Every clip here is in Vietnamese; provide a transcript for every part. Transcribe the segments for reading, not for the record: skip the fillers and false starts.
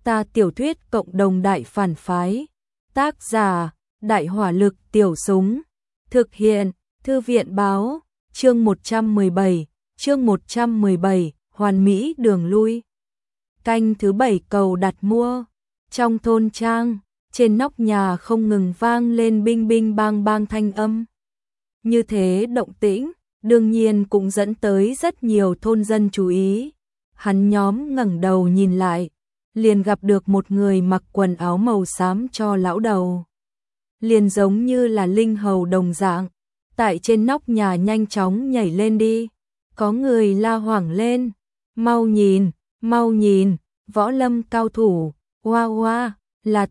Ta tiểu thuyết cộng đồng đại phản phái. Tác giả, Đại hỏa lực tiểu súng. Thực hiện, Thư viện báo, chương 117, hoàn mỹ đường lui. Canh thứ 7 cầu đặt mua. Trong thôn trang, trên nóc nhà không ngừng vang lên binh binh bang bang thanh âm. Như thế động tĩnh, đương nhiên cũng dẫn tới rất nhiều thôn dân chú ý. Hắn nhóm ngẩng đầu nhìn lại, liền gặp được một người mặc quần áo màu xám cho lão đầu. Liền giống như là linh hầu đồng dạng, tại trên nóc nhà nhanh chóng nhảy lên đi. Có người la hoảng lên, mau nhìn, võ lâm cao thủ, oa oa, là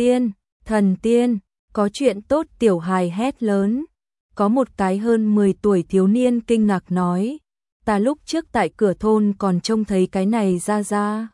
thần tiên, có chuyện tốt. Tiểu hài hét lớn. Có một cái hơn 10 tuổi thiếu niên kinh ngạc nói, ta lúc trước tại cửa thôn còn trông thấy cái này ra.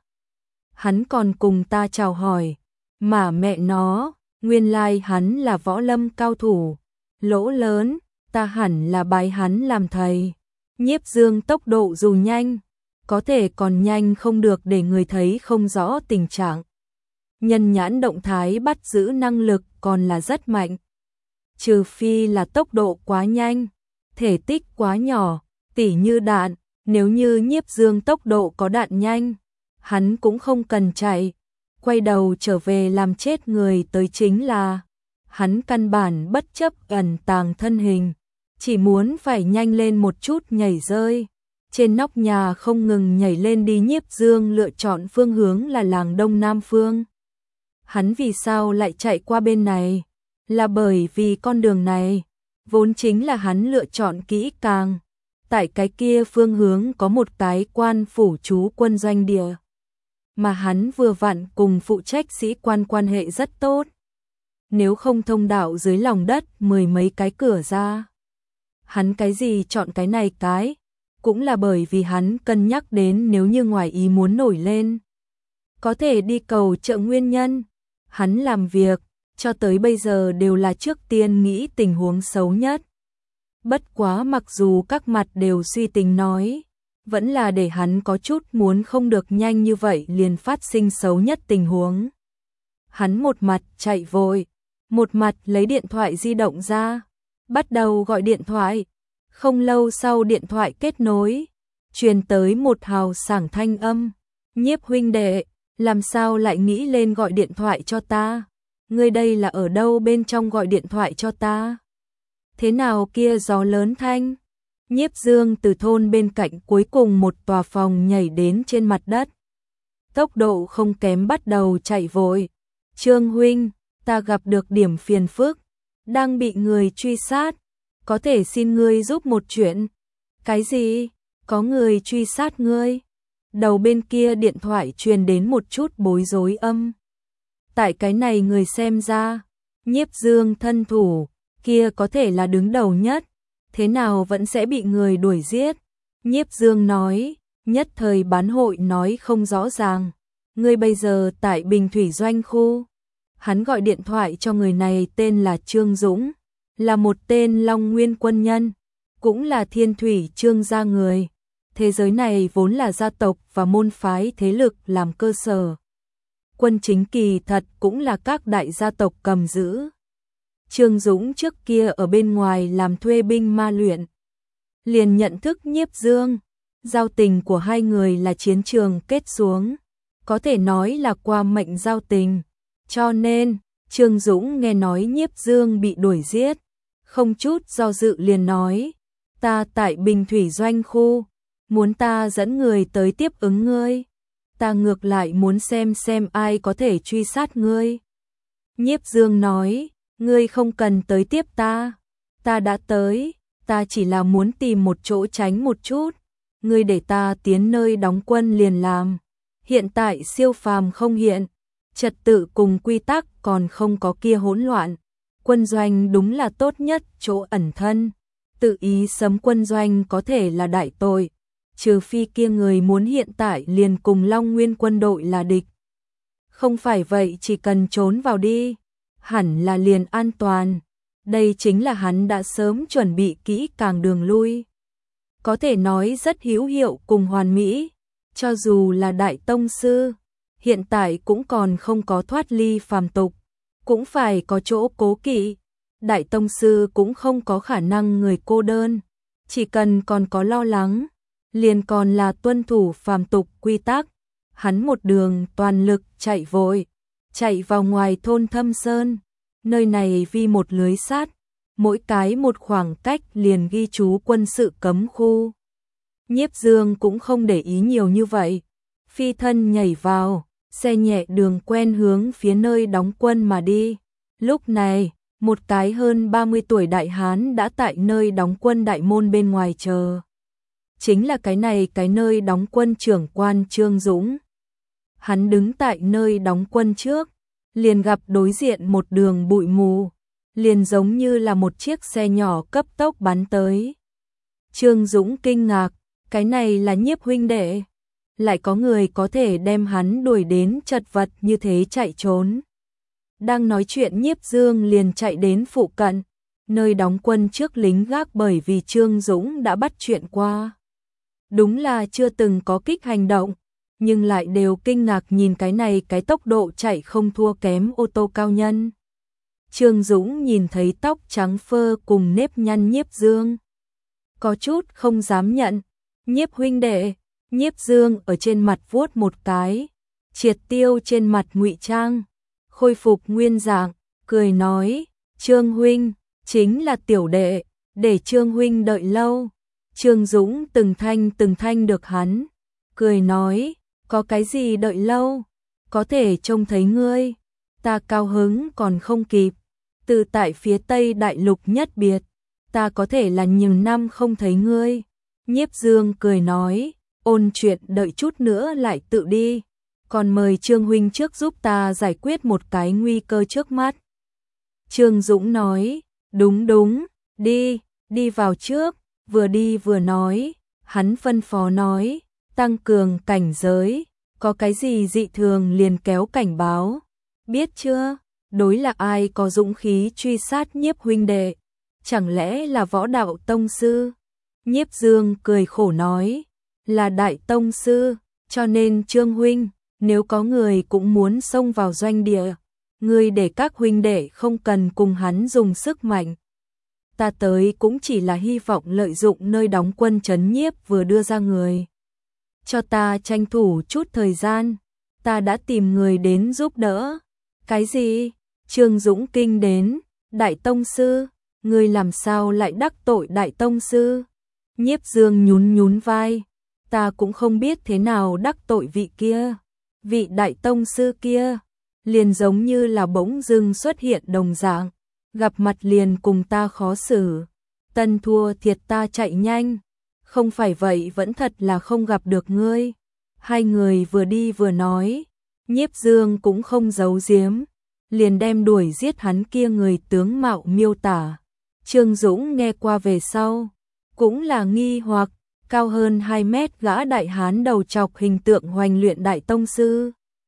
Hắn còn cùng ta chào hỏi, mà mẹ nó, nguyên lai hắn là võ lâm cao thủ, lỗ lớn, ta hẳn là bái hắn làm thầy. Nhiếp Dương tốc độ dù nhanh, có thể còn nhanh không được để người thấy không rõ tình trạng. Nhân nhãn động thái bắt giữ năng lực còn là rất mạnh. Trừ phi là tốc độ quá nhanh, thể tích quá nhỏ, tỉ như đạn, nếu như Nhiếp Dương tốc độ có đạn nhanh, hắn cũng không cần chạy, quay đầu trở về làm chết người tới chính là. Hắn căn bản bất chấp ẩn tàng thân hình, chỉ muốn phải nhanh lên một chút nhảy rơi. Trên nóc nhà không ngừng nhảy lên đi. Nhiếp Dương lựa chọn phương hướng là làng Đông Nam Phương. Hắn vì sao lại chạy qua bên này? Là bởi vì con đường này vốn chính là hắn lựa chọn kỹ càng. Tại cái kia phương hướng có một cái quan phủ trú quân doanh địa, mà hắn vừa vặn cùng phụ trách sĩ quan quan hệ rất tốt. Nếu không thông đạo dưới lòng đất 10 mấy cái cửa ra, hắn cái gì chọn cái này cái, cũng là bởi vì hắn cân nhắc đến nếu như ngoài ý muốn nổi lên, có thể đi cầu trợ nguyên nhân. Hắn làm việc cho tới bây giờ đều là trước tiên nghĩ tình huống xấu nhất. Bất quá mặc dù các mặt đều suy tính nói, vẫn là để hắn có chút muốn không được nhanh như vậy liền phát sinh xấu nhất tình huống. Hắn một mặt chạy vội, một mặt lấy điện thoại di động ra, bắt đầu gọi điện thoại. Không lâu sau điện thoại kết nối, truyền tới một hào sảng thanh âm. Nhiếp huynh đệ, làm sao lại nghĩ lên gọi điện thoại cho ta? Ngươi đây là ở đâu bên trong gọi điện thoại cho ta? Thế nào kia gió lớn thanh? Nhiếp Dương từ thôn bên cạnh cuối cùng một tòa phòng nhảy đến trên mặt đất. Tốc độ không kém bắt đầu chạy vội. Trương huynh, ta gặp được điểm phiền phức, đang bị người truy sát, có thể xin ngươi giúp một chuyện. Cái gì? Có người truy sát ngươi? Đầu bên kia điện thoại truyền đến một chút bối rối âm. Tại cái này người xem ra, Nhiếp Dương thân thủ kia có thể là đứng đầu nhất, thế nào vẫn sẽ bị người đuổi giết? Nhiếp Dương nói, nhất thời bán hội nói không rõ ràng. Ngươi bây giờ tại Bình Thủy Doanh khu. Hắn gọi điện thoại cho người này tên là Trương Dũng, là một tên Long Nguyên quân nhân, cũng là Thiên Thủy Trương gia người. Thế giới này vốn là gia tộc và môn phái thế lực làm cơ sở. Quân chính kỳ thật cũng là các đại gia tộc cầm giữ. Trương Dũng trước kia ở bên ngoài làm thuê binh ma luyện, liền nhận thức Nhiếp Dương. Giao tình của hai người là chiến trường kết xuống, có thể nói là qua mệnh giao tình. Cho nên, Trương Dũng nghe nói Nhiếp Dương bị đuổi giết, không chút do dự liền nói, ta tại Bình Thủy Doanh khu, muốn ta dẫn người tới tiếp ứng ngươi. Ta ngược lại muốn xem ai có thể truy sát ngươi. Nhiếp Dương nói, ngươi không cần tới tiếp ta đã tới, ta chỉ là muốn tìm một chỗ tránh một chút, ngươi để ta tiến nơi đóng quân liền làm. Hiện tại siêu phàm không hiện, trật tự cùng quy tắc còn không có kia hỗn loạn, quân doanh đúng là tốt nhất chỗ ẩn thân. Tự ý xâm quân doanh có thể là đại tội, trừ phi kia người muốn hiện tại liền cùng Long Nguyên quân đội là địch. Không phải vậy chỉ cần trốn vào đi, hẳn là liền an toàn. Đây chính là hắn đã sớm chuẩn bị kỹ càng đường lui. Có thể nói rất hữu hiệu cùng hoàn mỹ, cho dù là đại tông sư, hiện tại cũng còn không có thoát ly phàm tục, cũng phải có chỗ cố kỵ. Đại tông sư cũng không có khả năng người cô đơn, chỉ cần còn có lo lắng, liền còn là tuân thủ phàm tục quy tắc. Hắn một đường toàn lực chạy vội, chạy vào ngoài thôn Thâm Sơn, nơi này vì một lưới sát, mỗi cái một khoảng cách liền ghi chú quân sự cấm khu. Nhiếp Dương cũng không để ý nhiều như vậy, phi thân nhảy vào, xe nhẹ đường quen hướng phía nơi đóng quân mà đi. Lúc này, một cái hơn 30 tuổi đại hán đã tại nơi đóng quân đại môn bên ngoài chờ. Chính là cái nơi đóng quân trưởng quan Trương Dũng. Hắn đứng tại nơi đóng quân trước, liền gặp đối diện một đường bụi mù, liền giống như là một chiếc xe nhỏ cấp tốc bắn tới. Trương Dũng kinh ngạc, cái này là Nhiếp huynh đệ, lại có người có thể đem hắn đuổi đến chật vật như thế chạy trốn. Đang nói chuyện Nhiếp Dương liền chạy đến phụ cận, nơi đóng quân trước lính gác bởi vì Trương Dũng đã bắt chuyện qua. Đúng là chưa từng có kích hành động, nhưng lại đều kinh ngạc nhìn cái tốc độ chạy không thua kém ô tô cao nhân. Trương Dũng nhìn thấy tóc trắng phơ cùng nếp nhăn Nhiếp Dương, có chút không dám nhận. Nhiếp huynh đệ, Nhiếp Dương ở trên mặt vuốt một cái, triệt tiêu trên mặt ngụy trang, khôi phục nguyên dạng, cười nói, Trương huynh, chính là tiểu đệ, để Trương huynh đợi lâu. Trương Dũng từng thanh được hắn, cười nói, có cái gì đợi lâu, có thể trông thấy ngươi, ta cao hứng còn không kịp, từ tại phía Tây Đại Lục nhất biệt, ta có thể là nhiều năm không thấy ngươi. Nhiếp Dương cười nói, ôn chuyện đợi chút nữa lại tự đi, còn mời Trương huynh trước giúp ta giải quyết một cái nguy cơ trước mắt. Trương Dũng nói, đúng, đi vào trước, vừa đi vừa nói, hắn phân phó nói, tăng cường cảnh giới, có cái gì dị thường liền kéo cảnh báo, biết chưa? Đối là ai có dũng khí truy sát Nhiếp huynh đệ, chẳng lẽ là Võ Đạo tông sư? Nhiếp Dương cười khổ nói, là Đại tông sư, cho nên Trương huynh, nếu có người cũng muốn xông vào doanh địa, ngươi để các huynh đệ không cần cùng hắn dùng sức mạnh. Ta tới cũng chỉ là hy vọng lợi dụng nơi đóng quân trấn nhiếp vừa đưa ra người. Cho ta tranh thủ chút thời gian, ta đã tìm người đến giúp đỡ. Cái gì? Trương Dũng kinh đến, Đại tông sư, ngươi làm sao lại đắc tội Đại tông sư? Nhiếp Dương nhún vai, ta cũng không biết thế nào đắc tội vị kia, vị Đại tông sư kia, liền giống như là bỗng dưng xuất hiện đồng dạng, gặp mặt liền cùng ta khó xử, tân thua thiệt ta chạy nhanh, không phải vậy vẫn thật là không gặp được ngươi. Hai người vừa đi vừa nói, Nhiếp Dương cũng không giấu giếm, liền đem đuổi giết hắn kia người tướng mạo miêu tả. Trương Dũng nghe qua về sau, cũng là nghi hoặc, cao hơn 2 mét gã đại hán đầu trọc hình tượng hoành luyện Đại tông sư.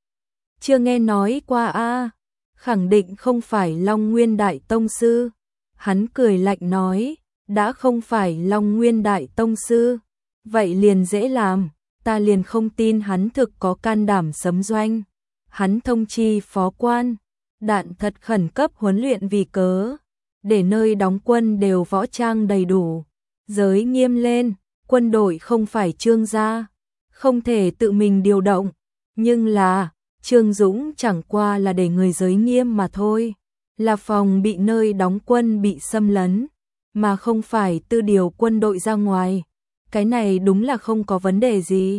Chưa nghe nói qua a, khẳng định không phải Long Nguyên Đại tông sư. Hắn cười lạnh nói, đã không phải Long Nguyên Đại tông sư, vậy liền dễ làm, ta liền không tin hắn thực có can đảm sấm doanh. Hắn thông chi phó quan, đạn thật khẩn cấp huấn luyện vì cớ, để nơi đóng quân đều võ trang đầy đủ, giới nghiêm lên, quân đội không phải Trương gia, không thể tự mình điều động, nhưng là Trương Dũng chẳng qua là để người giới nghiêm mà thôi, là phòng bị nơi đóng quân bị xâm lấn, mà không phải tư điều quân đội ra ngoài. Cái này đúng là không có vấn đề gì.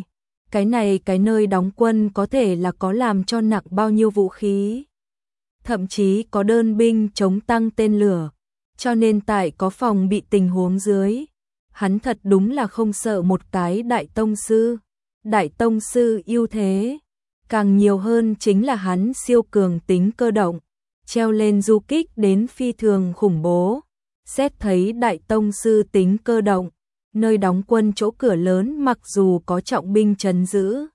Cái nơi đóng quân có thể là có làm cho nặng bao nhiêu vũ khí, thậm chí có đơn binh chống tăng tên lửa, cho nên tại có phòng bị tình huống dưới, hắn thật đúng là không sợ một cái Đại tông sư. Đại tông sư ưu thế càng nhiều hơn chính là hắn siêu cường tính cơ động, treo lên du kích đến phi thường khủng bố. Xét thấy Đại tông sư tính cơ động, nơi đóng quân chỗ cửa lớn mặc dù có trọng binh trấn giữ,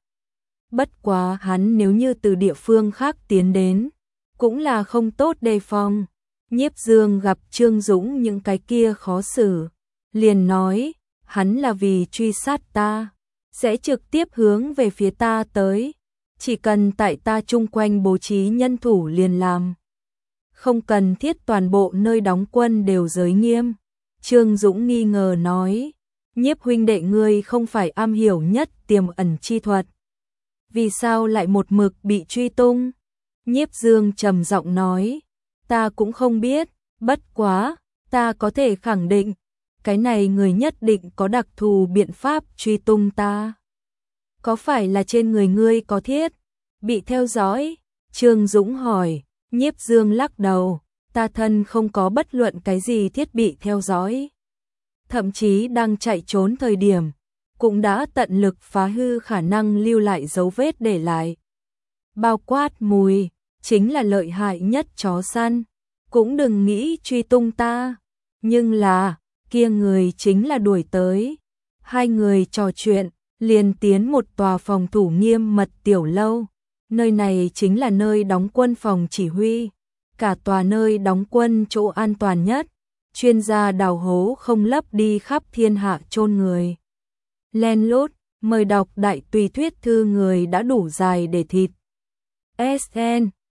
bất quá hắn nếu như từ địa phương khác tiến đến, cũng là không tốt đề phòng. Nhiếp Dương gặp Trương Dũng những cái kia khó xử, liền nói, hắn là vì truy sát ta, sẽ trực tiếp hướng về phía ta tới. Chỉ cần tại ta chung quanh bố trí nhân thủ liền làm. Không cần thiết toàn bộ nơi đóng quân đều giới nghiêm. Trương Dũng nghi ngờ nói, Nhiếp huynh đệ ngươi không phải am hiểu nhất tiềm ẩn chi thuật. Vì sao lại một mực bị truy tung? Nhiếp Dương trầm giọng nói, ta cũng không biết, bất quá, ta có thể khẳng định, cái này người nhất định có đặc thù biện pháp truy tung ta. Có phải là trên người ngươi có thiết bị theo dõi? Trương Dũng hỏi. Nhiếp Dương lắc đầu, ta thân không có bất luận cái gì thiết bị theo dõi. Thậm chí đang chạy trốn thời điểm, cũng đã tận lực phá hư khả năng lưu lại dấu vết để lại. Bao quát mùi, chính là lợi hại nhất chó săn, cũng đừng nghĩ truy tung ta. Nhưng là, kia người chính là đuổi tới. Hai người trò chuyện, liền tiến một tòa phòng thủ nghiêm mật tiểu lâu. Nơi này chính là nơi đóng quân phòng chỉ huy, cả tòa nơi đóng quân chỗ an toàn nhất, chuyên gia đào hố không lấp đi khắp thiên hạ chôn người. Len lút, mời đọc đại tùy thuyết thư người đã đủ dài để thịt. SN